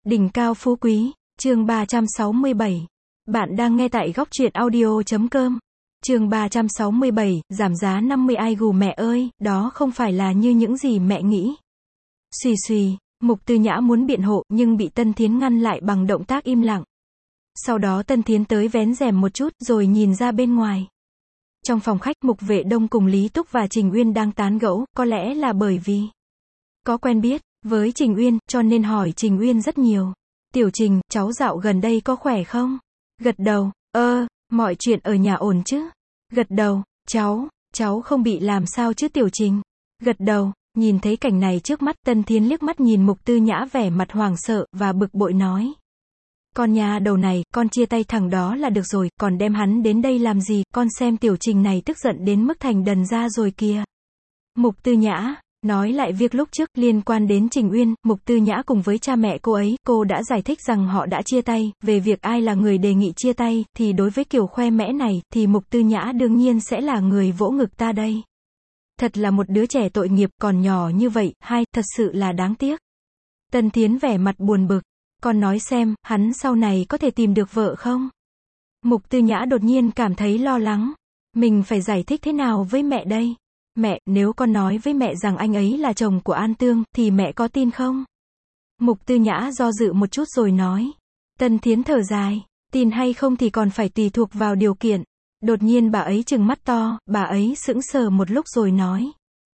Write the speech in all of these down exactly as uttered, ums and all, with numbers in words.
Đỉnh cao phú quý, chương ba trăm sáu mươi bảy. Bạn đang nghe tại góc truyện audio chấm com. Chương ba trăm sáu mươi bảy, giảm giá năm mươi ai gù mẹ ơi, đó không phải là như những gì mẹ nghĩ. Xùy xùy, Mục Tư Nhã muốn biện hộ, nhưng bị Tân Thiến ngăn lại bằng động tác im lặng. Sau đó Tân Thiến tới vén rèm một chút, rồi nhìn ra bên ngoài. Trong phòng khách, Mục Vệ Đông cùng Lý Túc và Trình Uyên đang tán gẫu, có lẽ là bởi vì có quen biết với Trình Uyên, cho nên hỏi Trình Uyên rất nhiều. Tiểu Trình, cháu dạo gần đây có khỏe không? Gật đầu, ơ, mọi chuyện ở nhà ổn chứ? Gật đầu, cháu, cháu không bị làm sao chứ Tiểu Trình? Gật đầu, nhìn thấy cảnh này trước mắt, Tân Thiến liếc mắt nhìn Mục Tư Nhã vẻ mặt hoảng sợ, và bực bội nói. Con nhà đầu này, con chia tay thằng đó là được rồi, còn đem hắn đến đây làm gì, con xem Tiểu Trình này tức giận đến mức thành đần ra rồi kìa. Mục Tư Nhã nói lại việc lúc trước liên quan đến Trình Uyên. Mục Tư Nhã cùng với cha mẹ cô ấy, cô đã giải thích rằng họ đã chia tay. Về việc ai là người đề nghị chia tay, thì đối với kiểu khoe mẽ này, thì Mục Tư Nhã đương nhiên sẽ là người vỗ ngực ta đây. Thật là một đứa trẻ tội nghiệp, còn nhỏ như vậy, hai, thật sự là đáng tiếc. Tân Thiến vẻ mặt buồn bực. Con nói xem, hắn sau này có thể tìm được vợ không? Mục Tư Nhã đột nhiên cảm thấy lo lắng. Mình phải giải thích thế nào với mẹ đây? Mẹ, nếu con nói với mẹ rằng anh ấy là chồng của An Tương, thì mẹ có tin không? Mục Tư Nhã do dự một chút rồi nói. Tân Thiến thở dài. Tin hay không thì còn phải tùy thuộc vào điều kiện. Đột nhiên bà ấy trừng mắt to, bà ấy sững sờ một lúc rồi nói.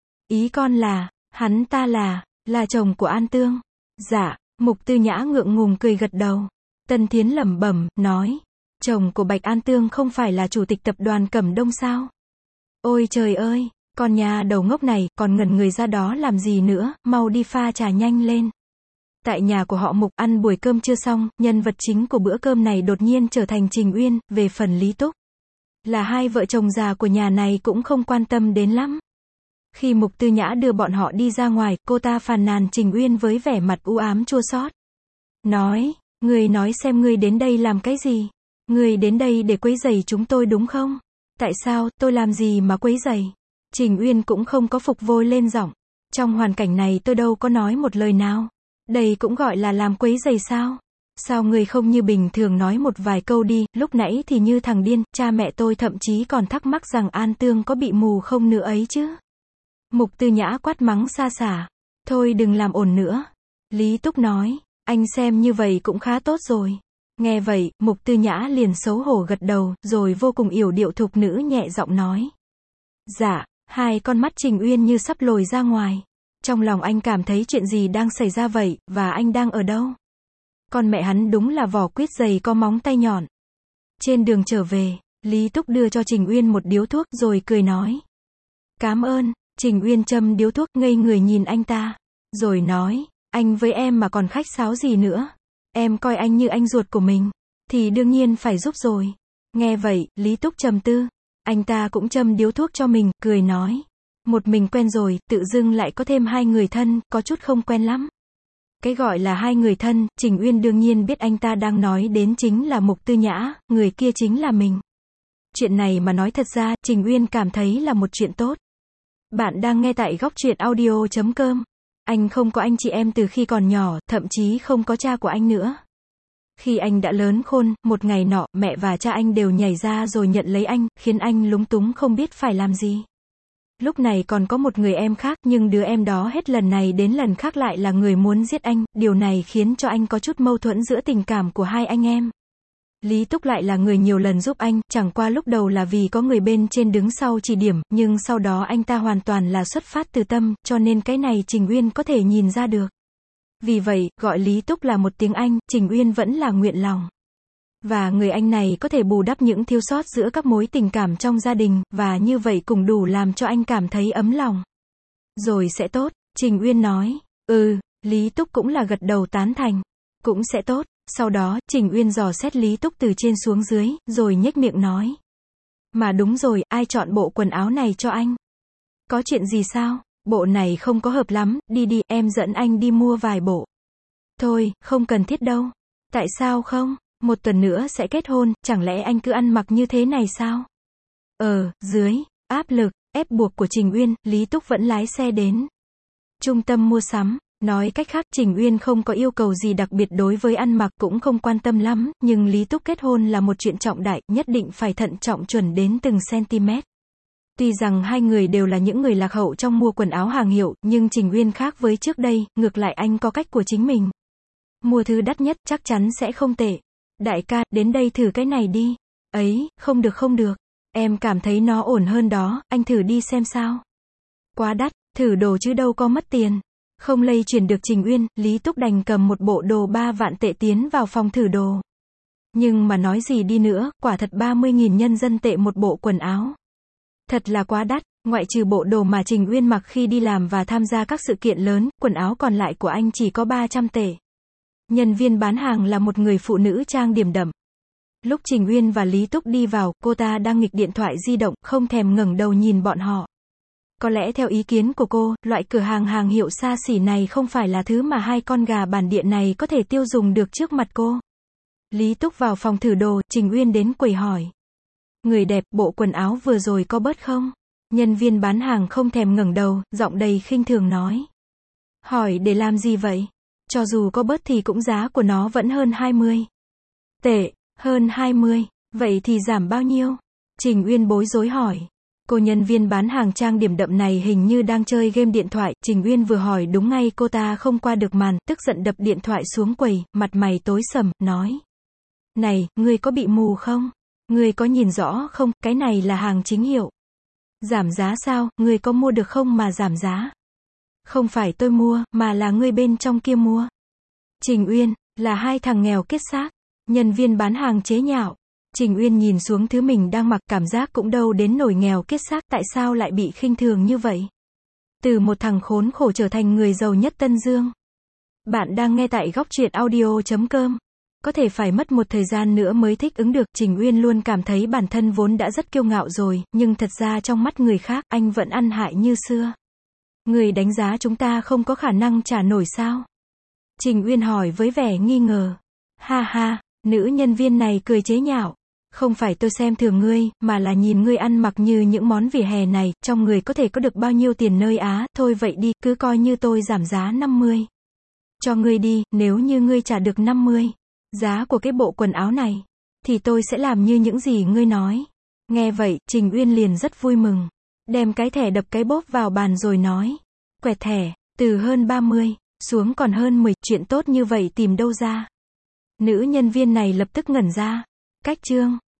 Ý con là, hắn ta là, là chồng của An Tương. Dạ, Mục Tư Nhã ngượng ngùng cười gật đầu. Tân Thiến lẩm bẩm, nói. Chồng của Bạch An Tương không phải là chủ tịch tập đoàn Cẩm Đông sao? Ôi trời ơi! Con nhà đầu ngốc này, còn ngẩn người ra đó làm gì nữa, mau đi pha trà nhanh lên. Tại nhà của họ Mục, ăn buổi cơm chưa xong, nhân vật chính của bữa cơm này đột nhiên trở thành Trình Uyên. Về phần Lý Túc, là hai vợ chồng già của nhà này cũng không quan tâm đến lắm. Khi Mục Tư Nhã đưa bọn họ đi ra ngoài, cô ta phàn nàn Trình Uyên với vẻ mặt u ám chua xót. Nói, ngươi nói xem ngươi đến đây làm cái gì? Ngươi đến đây để quấy rầy chúng tôi đúng không? Tại sao, tôi làm gì mà quấy rầy? Trình Uyên cũng không có phục vôi lên giọng. Trong hoàn cảnh này tôi đâu có nói một lời nào. Đây cũng gọi là làm quấy rầy sao? Sao người không như bình thường nói một vài câu đi, lúc nãy thì như thằng điên, cha mẹ tôi thậm chí còn thắc mắc rằng An Tương có bị mù không nữa ấy chứ. Mục Tư Nhã quát mắng xa xả. Thôi đừng làm ồn nữa. Lý Túc nói, anh xem như vậy cũng khá tốt rồi. Nghe vậy, Mục Tư Nhã liền xấu hổ gật đầu, rồi vô cùng yểu điệu thục nữ nhẹ giọng nói. Dạ. Hai con mắt Trình Uyên như sắp lồi ra ngoài. Trong lòng anh cảm thấy chuyện gì đang xảy ra vậy, và anh đang ở đâu? Con mẹ hắn đúng là vỏ quýt dày có móng tay nhọn. Trên đường trở về, Lý Túc đưa cho Trình Uyên một điếu thuốc rồi cười nói. Cảm ơn. Trình Uyên châm điếu thuốc ngây người nhìn anh ta. Rồi nói, anh với em mà còn khách sáo gì nữa? Em coi anh như anh ruột của mình. Thì đương nhiên phải giúp rồi. Nghe vậy, Lý Túc trầm tư. Anh ta cũng châm điếu thuốc cho mình, cười nói. Một mình quen rồi, tự dưng lại có thêm hai người thân, có chút không quen lắm. Cái gọi là hai người thân, Trình Uyên đương nhiên biết anh ta đang nói đến chính là Mục Tư Nhã, người kia chính là mình. Chuyện này mà nói thật ra, Trình Uyên cảm thấy là một chuyện tốt. Bạn đang nghe tại góc truyện audio chấm com. Anh không có anh chị em từ khi còn nhỏ, thậm chí không có cha của anh nữa. Khi anh đã lớn khôn, một ngày nọ, mẹ và cha anh đều nhảy ra rồi nhận lấy anh, khiến anh lúng túng không biết phải làm gì. Lúc này còn có một người em khác, nhưng đứa em đó hết lần này đến lần khác lại là người muốn giết anh, điều này khiến cho anh có chút mâu thuẫn giữa tình cảm của hai anh em. Lý Túc lại là người nhiều lần giúp anh, chẳng qua lúc đầu là vì có người bên trên đứng sau chỉ điểm, nhưng sau đó anh ta hoàn toàn là xuất phát từ tâm, cho nên cái này Trình Uyên có thể nhìn ra được. Vì vậy, gọi Lý Túc là một tiếng Anh, Trình Uyên vẫn là nguyện lòng. Và người anh này có thể bù đắp những thiếu sót giữa các mối tình cảm trong gia đình, và như vậy cũng đủ làm cho anh cảm thấy ấm lòng. Rồi sẽ tốt, Trình Uyên nói. Ừ, Lý Túc cũng là gật đầu tán thành. Cũng sẽ tốt. Sau đó, Trình Uyên dò xét Lý Túc từ trên xuống dưới, rồi nhếch miệng nói. Mà đúng rồi, ai chọn bộ quần áo này cho anh? Có chuyện gì sao? Bộ này không có hợp lắm, đi đi, em dẫn anh đi mua vài bộ. Thôi, không cần thiết đâu. Tại sao không? Một tuần nữa sẽ kết hôn, chẳng lẽ anh cứ ăn mặc như thế này sao? Ờ, dưới áp lực, ép buộc của Trình Uyên, Lý Túc vẫn lái xe đến trung tâm mua sắm. Nói cách khác, Trình Uyên không có yêu cầu gì đặc biệt đối với ăn mặc, cũng không quan tâm lắm, nhưng Lý Túc kết hôn là một chuyện trọng đại, nhất định phải thận trọng chuẩn đến từng cm. Tuy rằng hai người đều là những người lạc hậu trong mua quần áo hàng hiệu, nhưng Trình Uyên khác với trước đây, ngược lại anh có cách của chính mình. Mua thứ đắt nhất chắc chắn sẽ không tệ. Đại ca, đến đây thử cái này đi. Ấy, không được không được. Em cảm thấy nó ổn hơn đó, anh thử đi xem sao. Quá đắt, thử đồ chứ đâu có mất tiền. Không lay chuyển được Trình Uyên, Lý Túc đành cầm một bộ đồ ba vạn tệ tiến vào phòng thử đồ. Nhưng mà nói gì đi nữa, quả thật ba mươi nghìn nhân dân tệ một bộ quần áo. Thật là quá đắt, ngoại trừ bộ đồ mà Trình Uyên mặc khi đi làm và tham gia các sự kiện lớn, quần áo còn lại của anh chỉ có ba trăm tệ. Nhân viên bán hàng là một người phụ nữ trang điểm đậm. Lúc Trình Uyên và Lý Túc đi vào, cô ta đang nghịch điện thoại di động, không thèm ngẩng đầu nhìn bọn họ. Có lẽ theo ý kiến của cô, loại cửa hàng hàng hiệu xa xỉ này không phải là thứ mà hai con gà bản địa này có thể tiêu dùng được trước mặt cô. Lý Túc vào phòng thử đồ, Trình Uyên đến quầy hỏi. Người đẹp, bộ quần áo vừa rồi có bớt không? Nhân viên bán hàng không thèm ngẩng đầu, giọng đầy khinh thường nói. Hỏi để làm gì vậy? Cho dù có bớt thì cũng giá của nó vẫn hơn hai mươi. Tệ, hơn hai mươi, vậy thì giảm bao nhiêu? Trình Uyên bối rối hỏi. Cô nhân viên bán hàng trang điểm đậm này hình như đang chơi game điện thoại, Trình Uyên vừa hỏi đúng ngay cô ta không qua được màn, tức giận đập điện thoại xuống quầy, mặt mày tối sầm, nói. Này, ngươi có bị mù không? Ngươi có nhìn rõ không, cái này là hàng chính hiệu. Giảm giá sao, ngươi có mua được không mà giảm giá? Không phải tôi mua, mà là ngươi bên trong kia mua. Trình Uyên, là hai thằng nghèo kiết xác. Nhân viên bán hàng chế nhạo. Trình Uyên nhìn xuống thứ mình đang mặc, cảm giác cũng đâu đến nổi nghèo kiết xác, tại sao lại bị khinh thường như vậy? Từ một thằng khốn khổ trở thành người giàu nhất Tân Dương. Bạn đang nghe tại góc truyện audio chấm com. Có thể phải mất một thời gian nữa mới thích ứng được, Trình Uyên luôn cảm thấy bản thân vốn đã rất kiêu ngạo rồi, nhưng thật ra trong mắt người khác, anh vẫn ăn hại như xưa. Người đánh giá chúng ta không có khả năng trả nổi sao? Trình Uyên hỏi với vẻ nghi ngờ. Ha ha, nữ nhân viên này cười chế nhạo. Không phải tôi xem thường ngươi, mà là nhìn ngươi ăn mặc như những món vỉa hè này, trong người có thể có được bao nhiêu tiền nơi Á, thôi vậy đi, cứ coi như tôi giảm giá năm mươi. Cho ngươi đi, nếu như ngươi trả được năm mươi. Giá của cái bộ quần áo này, thì tôi sẽ làm như những gì ngươi nói. Nghe vậy, Trình Uyên liền rất vui mừng. Đem cái thẻ đập cái bóp vào bàn rồi nói. Quẹt thẻ, từ hơn ba mươi, xuống còn hơn mười, chuyện tốt như vậy tìm đâu ra. Nữ nhân viên này lập tức ngẩn ra. Cách chương.